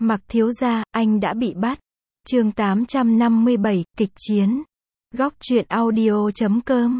Mặc thiếu gia, anh đã bị bắt. Chương 857, kịch chiến. Góc truyện audio.com.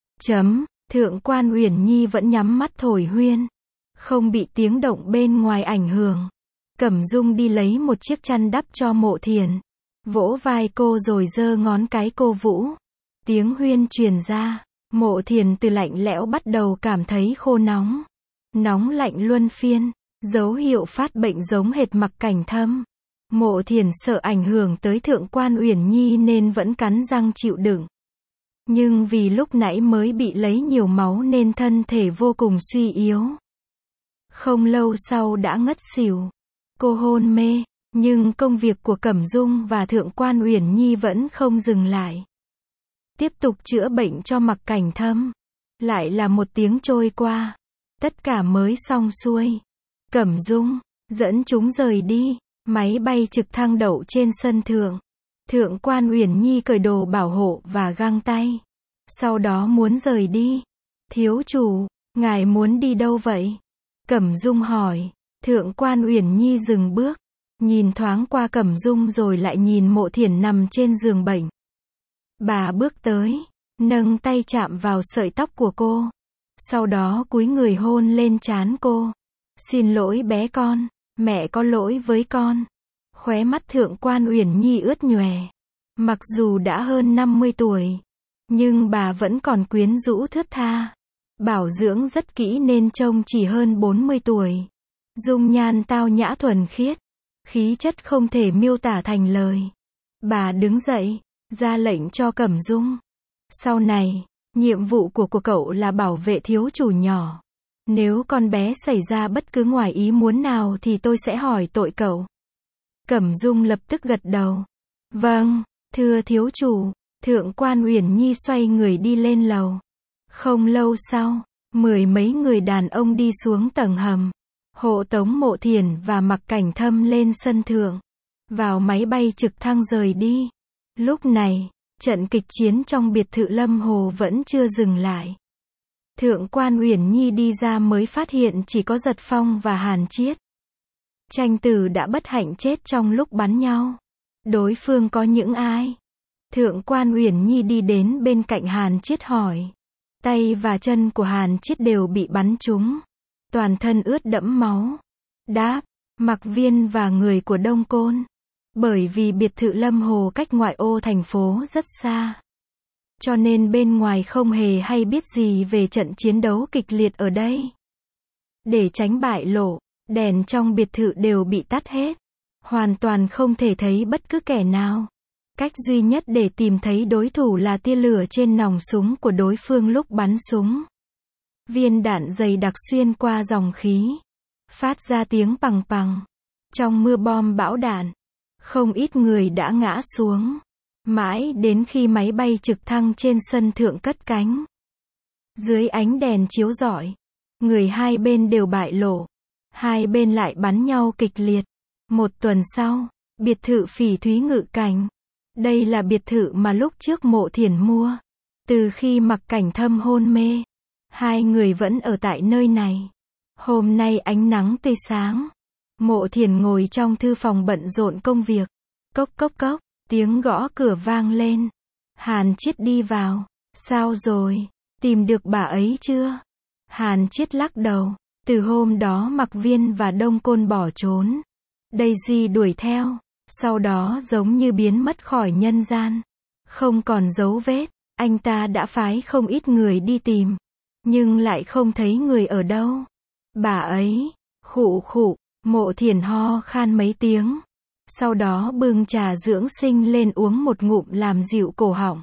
Thượng quan Uyển Nhi vẫn nhắm mắt thổi huyên, không bị tiếng động bên ngoài ảnh hưởng. Cẩm Dung đi lấy một chiếc chăn đắp cho Mộ Thiển, vỗ vai cô rồi giơ ngón cái cô vũ. Tiếng huyên truyền ra, Mộ Thiển từ lạnh lẽo bắt đầu cảm thấy khô nóng, nóng lạnh luân phiên, dấu hiệu phát bệnh giống hệt Mặc Cảnh Thâm. Mộ Thiển sợ ảnh hưởng tới Thượng quan Uyển Nhi nên vẫn cắn răng chịu đựng. Nhưng vì lúc nãy mới bị lấy nhiều máu nên thân thể vô cùng suy yếu. Không lâu sau đã ngất xỉu. Cô hôn mê, nhưng công việc của Cẩm Dung và Thượng quan Uyển Nhi vẫn không dừng lại. Tiếp tục chữa bệnh cho Mặc Cảnh Thâm. Lại là một tiếng trôi qua. Tất cả mới xong xuôi. Cẩm Dung dẫn chúng rời đi. Máy bay trực thăng đậu trên sân thượng. Thượng quan Uyển Nhi cởi đồ bảo hộ và găng tay. Sau đó muốn rời đi. Thiếu chủ, ngài muốn đi đâu vậy? Cẩm Dung hỏi. Thượng quan Uyển Nhi dừng bước, nhìn thoáng qua Cẩm Dung rồi lại nhìn Mộ Thiển nằm trên giường bệnh. Bà bước tới, nâng tay chạm vào sợi tóc của cô. Sau đó cúi người hôn lên trán cô. Xin lỗi bé con, mẹ có lỗi với con. Khóe mắt Thượng quan Uyển Nhi ướt nhòe. Mặc dù đã hơn 50 tuổi, nhưng bà vẫn còn quyến rũ thướt tha. Bảo dưỡng rất kỹ nên trông chỉ hơn 40 tuổi. Dung nhan tao nhã thuần khiết, khí chất không thể miêu tả thành lời. Bà đứng dậy, ra lệnh cho Cẩm Dung. Sau này, nhiệm vụ của cậu là bảo vệ thiếu chủ nhỏ. Nếu con bé xảy ra bất cứ ngoài ý muốn nào thì tôi sẽ hỏi tội cậu. Cẩm Dung lập tức gật đầu. Vâng, thưa thiếu chủ. Thượng quan Uyển Nhi xoay người đi lên lầu. Không lâu sau, 10 mấy người đàn ông đi xuống tầng hầm, hộ tống Mộ Thiển và Mặc Cảnh Thâm lên sân thượng, vào máy bay trực thăng rời đi. Lúc này, trận kịch chiến trong biệt thự Lâm Hồ vẫn chưa dừng lại. Thượng quan Uyển Nhi đi ra mới phát hiện chỉ có Giật Phong và Hàn Chiết. Tranh Tử đã bất hạnh chết trong lúc bắn nhau. Đối phương có những ai? Thượng quan Uyển Nhi đi đến bên cạnh Hàn Chiết hỏi. Tay và chân của Hàn Chiết đều bị bắn trúng, toàn thân ướt đẫm máu. Đáp, Mặc Viên và người của Đông Côn. Bởi vì biệt thự Lâm Hồ cách ngoại ô thành phố rất xa, cho nên bên ngoài không hề hay biết gì về trận chiến đấu kịch liệt ở đây. Để tránh bại lộ, đèn trong biệt thự đều bị tắt hết, hoàn toàn không thể thấy bất cứ kẻ nào. Cách duy nhất để tìm thấy đối thủ là tia lửa trên nòng súng của đối phương lúc bắn súng. Viên đạn dày đặc xuyên qua dòng khí, phát ra tiếng pằng pằng. Trong mưa bom bão đạn, không ít người đã ngã xuống. Mãi đến khi máy bay trực thăng trên sân thượng cất cánh. Dưới ánh đèn chiếu rọi, người hai bên đều bại lộ. Hai bên lại bắn nhau kịch liệt. Một tuần sau, biệt thự Phỉ Thúy Ngự Cảnh. Đây là biệt thự mà lúc trước Mộ Thiển mua. Từ khi Mặc Cảnh Thâm hôn mê, hai người vẫn ở tại nơi này. Hôm nay ánh nắng tươi sáng. Mộ Thiển ngồi trong thư phòng bận rộn công việc. Cốc cốc cốc, tiếng gõ cửa vang lên. Hàn Chiết đi vào. Sao rồi? Tìm được bà ấy chưa? Hàn Chiết lắc đầu. Từ hôm đó Mặc Viên và Đông Côn bỏ trốn. Daisy đuổi theo. Sau đó giống như biến mất khỏi nhân gian. Không còn dấu vết. Anh ta đã phái không ít người đi tìm, nhưng lại không thấy người ở đâu. Bà ấy, khụ khụ, Mộ Thiển ho khan mấy tiếng. Sau đó bưng trà dưỡng sinh lên uống một ngụm làm dịu cổ họng.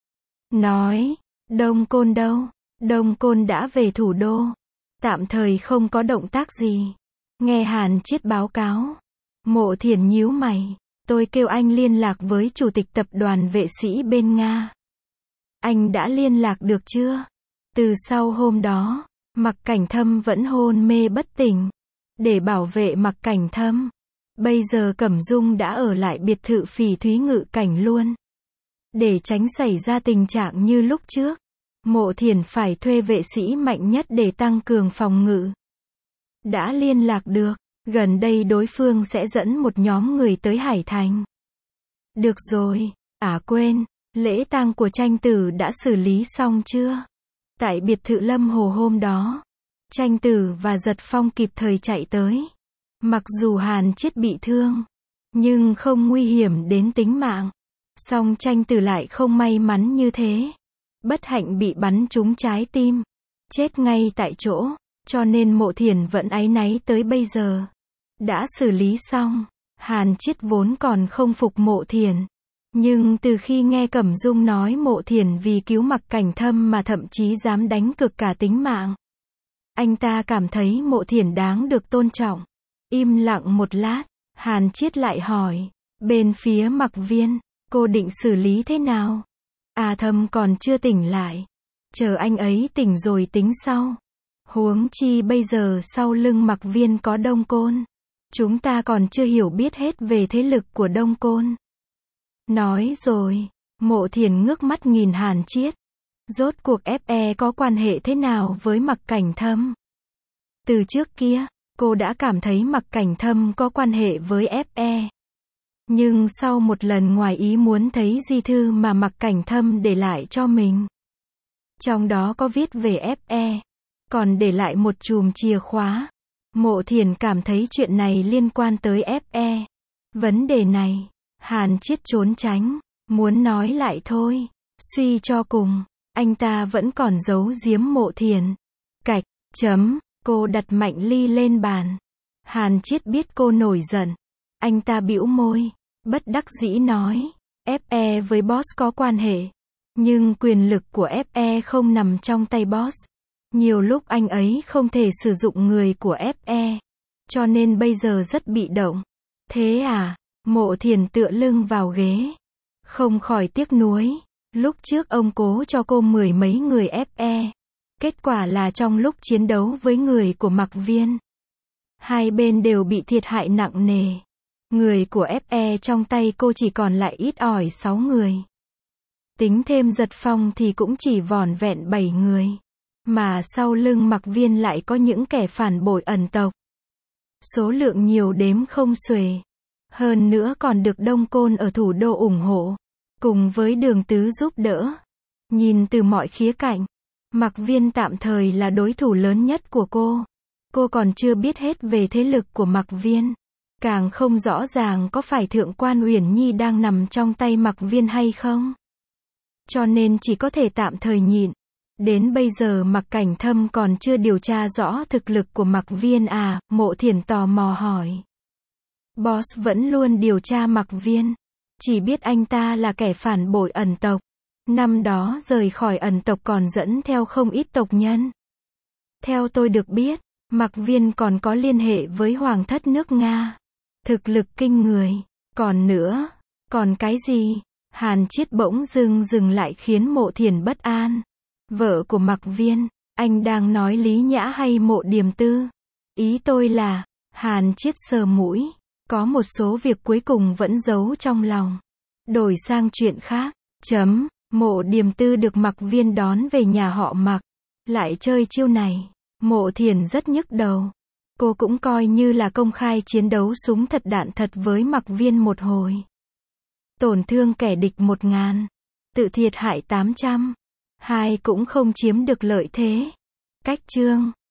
Nói, Đông Côn đâu? Đông Côn đã về thủ đô. Tạm thời không có động tác gì. Nghe Hàn Chiết báo cáo. Mộ Thiển nhíu mày. Tôi kêu anh liên lạc với chủ tịch tập đoàn vệ sĩ bên Nga. Anh đã liên lạc được chưa? Từ sau hôm đó, Mặc Cảnh Thâm vẫn hôn mê bất tỉnh. Để bảo vệ Mặc Cảnh Thâm, bây giờ Cẩm Dung đã ở lại biệt thự Phỉ Thúy Ngự Cảnh luôn. Để tránh xảy ra tình trạng như lúc trước, Mộ Thiển phải thuê vệ sĩ mạnh nhất để tăng cường phòng ngự. Đã liên lạc được. Gần đây đối phương sẽ dẫn một nhóm người tới Hải Thành. Được rồi, quên, lễ tang của Tranh Tử đã xử lý xong chưa? Tại biệt thự Lâm Hồ hôm đó, Tranh Tử và Giật Phong kịp thời chạy tới. Mặc dù Hàn Chiết bị thương, nhưng không nguy hiểm đến tính mạng. Song Tranh Tử lại không may mắn như thế. Bất hạnh bị bắn trúng trái tim, chết ngay tại chỗ, cho nên Mộ Thiển vẫn áy náy tới bây giờ. Đã xử lý xong, Hàn Chiết vốn còn không phục Mộ Thiển. Nhưng từ khi nghe Cẩm Dung nói Mộ Thiển vì cứu Mặc Cảnh Thâm mà thậm chí dám đánh cược cả tính mạng, anh ta cảm thấy Mộ Thiển đáng được tôn trọng. Im lặng một lát, Hàn Chiết lại hỏi, bên phía Mặc Viên, cô định xử lý thế nào? Thâm còn chưa tỉnh lại. Chờ anh ấy tỉnh rồi tính sau. Huống chi bây giờ sau lưng Mặc Viên có Đông Côn. Chúng ta còn chưa hiểu biết hết về thế lực của Đông Côn. Nói rồi, Mộ Thiển ngước mắt nhìn Hàn Chiết. Rốt cuộc FE có quan hệ thế nào với Mặc Cảnh Thâm? Từ trước kia, cô đã cảm thấy Mặc Cảnh Thâm có quan hệ với FE. Nhưng sau một lần ngoài ý muốn thấy di thư mà Mặc Cảnh Thâm để lại cho mình, trong đó có viết về FE, còn để lại một chùm chìa khóa. Mộ Thiển cảm thấy chuyện này liên quan tới FE. Vấn đề này, Hàn Chiết trốn tránh, muốn nói lại thôi. Suy cho cùng, anh ta vẫn còn giấu giếm Mộ Thiển. Cạch, cô đặt mạnh ly lên bàn. Hàn Chiết biết cô nổi giận. Anh ta bĩu môi, bất đắc dĩ nói, FE với boss có quan hệ. Nhưng quyền lực của FE không nằm trong tay boss. Nhiều lúc anh ấy không thể sử dụng người của FE. Cho nên bây giờ rất bị động. Thế à? Mộ Thiển tựa lưng vào ghế. Không khỏi tiếc nuối. Lúc trước ông cố cho cô 10 mấy người FE. Kết quả là trong lúc chiến đấu với người của Mặc Viên, hai bên đều bị thiệt hại nặng nề. Người của FE trong tay cô chỉ còn lại ít ỏi 6 người. Tính thêm Giật Phong thì cũng chỉ vỏn vẹn 7 người. Mà sau lưng Mặc Viên lại có những kẻ phản bội ẩn tộc. Số lượng nhiều đếm không xuể. Hơn nữa còn được Đông Côn ở thủ đô ủng hộ. Cùng với Đường Tứ giúp đỡ. Nhìn từ mọi khía cạnh, Mặc Viên tạm thời là đối thủ lớn nhất của cô. Cô còn chưa biết hết về thế lực của Mặc Viên. Càng không rõ ràng có phải Thượng quan Uyển Nhi đang nằm trong tay Mặc Viên hay không. Cho nên chỉ có thể tạm thời nhịn. Đến bây giờ Mặc Cảnh Thâm còn chưa điều tra rõ thực lực của Mặc Viên à? Mộ Thiển tò mò hỏi. Boss vẫn luôn điều tra Mặc Viên. Chỉ biết anh ta là kẻ phản bội ẩn tộc. Năm đó rời khỏi ẩn tộc còn dẫn theo không ít tộc nhân. Theo tôi được biết, Mặc Viên còn có liên hệ với Hoàng thất nước Nga. Thực lực kinh người. Còn nữa, còn cái gì? Hàn Chiết bỗng dừng lại khiến Mộ Thiển bất an. Vợ của Mặc Viên, anh đang nói Lý Nhã hay Mộ Điềm Tư? Ý tôi là, Hàn Chiết sờ mũi, có một số việc cuối cùng vẫn giấu trong lòng. Đổi sang chuyện khác, Mộ Điềm Tư được Mặc Viên đón về nhà họ Mặc, lại chơi chiêu này. Mộ Thiển rất nhức đầu. Cô cũng coi như là công khai chiến đấu súng thật đạn thật với Mặc Viên một hồi. Tổn thương kẻ địch 1000, tự thiệt hại 800. Hai cũng không chiếm được lợi thế. Cách chương